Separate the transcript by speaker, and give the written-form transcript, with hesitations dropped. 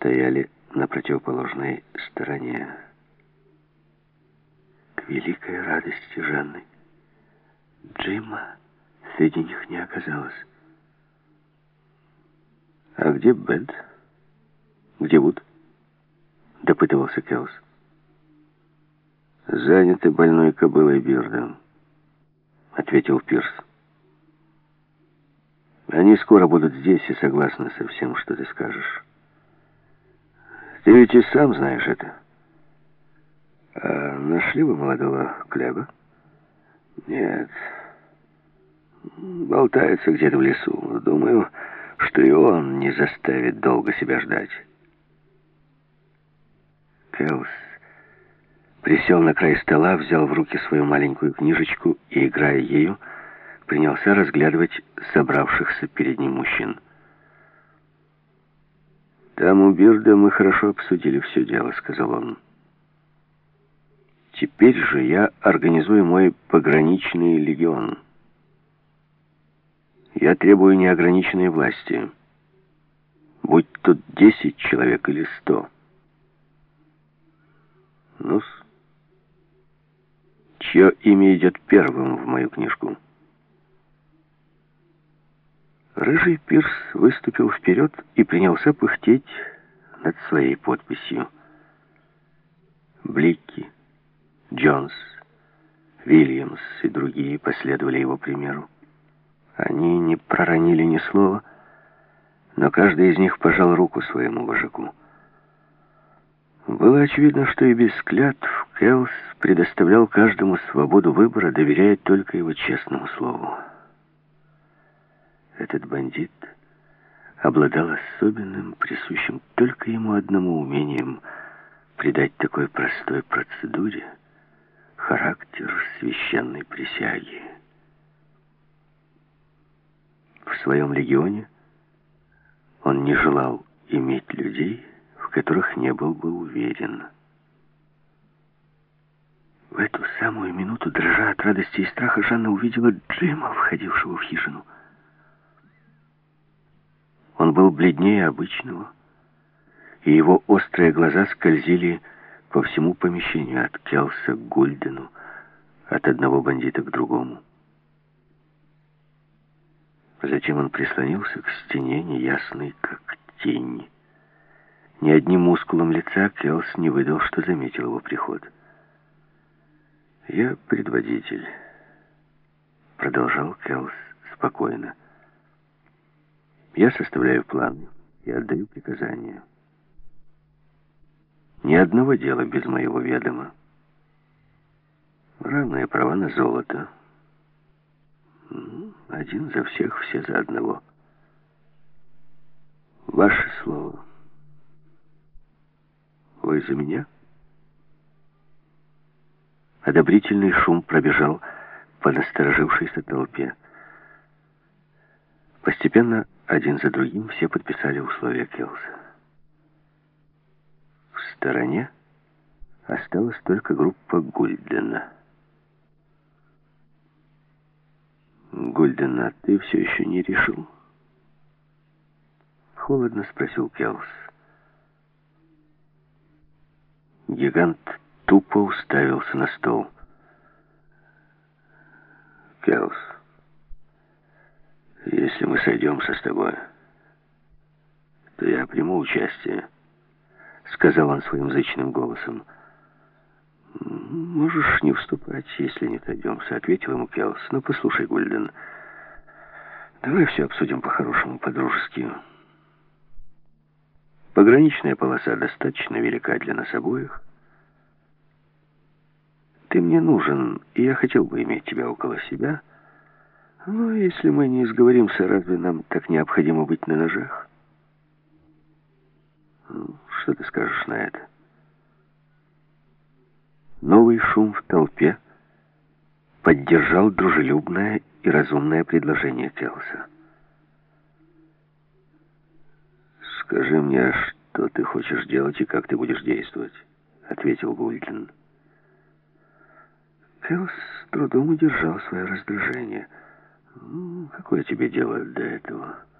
Speaker 1: стояли на противоположной стороне. К великой радости Жанны Джима среди них не оказалось. «А где Бет? Где Вуд?» — допытывался Келс. «Заняты больной кобылой Бирдом», — ответил Пирс. «Они скоро будут здесь и согласны со всем, что ты скажешь. Ты ведь и сам знаешь это. А нашли вы молодого Клеба?» «Нет. Болтается где-то в лесу. Думаю, что и он не заставит долго себя ждать». Келс присел на край стола, взял в руки свою маленькую книжечку и, играя ею, принялся разглядывать собравшихся перед ним мужчин. «Там у Бирда мы хорошо обсудили все дело», — сказал он. «Теперь же я организую мой пограничный легион. Я требую неограниченной власти. Будь тут 10 человек или 100. Ну-с, чье имя идет первым в мою книжку?» Рыжий Пирс выступил вперед и принялся пыхтеть над своей подписью. Бликки, Джонс, Вильямс и другие последовали его примеру. Они не проронили ни слова, но каждый из них пожал руку своему вожаку. Было очевидно, что и без клятв Келс предоставлял каждому свободу выбора, доверяя только его честному слову. Этот бандит обладал особенным, присущим только ему одному умением придать такой простой процедуре характер священной присяги. В своем легионе он не желал иметь людей, в которых не был бы уверен. В эту самую минуту, дрожа от радости и страха, Жанна увидела Джима, входившего в хижину. Он был бледнее обычного, и его острые глаза скользили по всему помещению, от Келса к Гульдену, от одного бандита к другому. Затем он прислонился к стене, неясный, как тень. Ни одним мускулом лица Келс не выдал, что заметил его приход. «Я предводитель», — продолжал Келс спокойно. «Я составляю планы и отдаю приказания. Ни одного дела без моего ведома. Равные права на золото. Один за всех, все за одного. Ваше слово. Вы за меня?» Одобрительный шум пробежал по насторожившейся толпе. Постепенно, один за другим, все подписали условия Келса. В стороне осталась только группа Гульдена. «Гульден, а ты все еще не решил?» Холодно спросил Келс. Гигант тупо уставился на стол. «Келс, если мы сойдемся с тобой, то я приму участие», — сказал он своим зычным голосом. «Можешь не вступать, если не сойдемся», — ответил ему Келс. «Но послушай, Гульден, давай все обсудим по-хорошему, по-дружески. Пограничная полоса достаточно велика для нас обоих. Ты мне нужен, и я хотел бы иметь тебя около себя. Но если мы не сговоримся, разве нам так необходимо быть на ножах? Что ты скажешь на это?» Новый шум в толпе поддержал дружелюбное и разумное предложение Келса. «Скажи мне, что ты хочешь делать и как ты будешь действовать», — ответил Гульден. Келс с трудом удержал свое раздражение. «Какое тебе дело до этого?»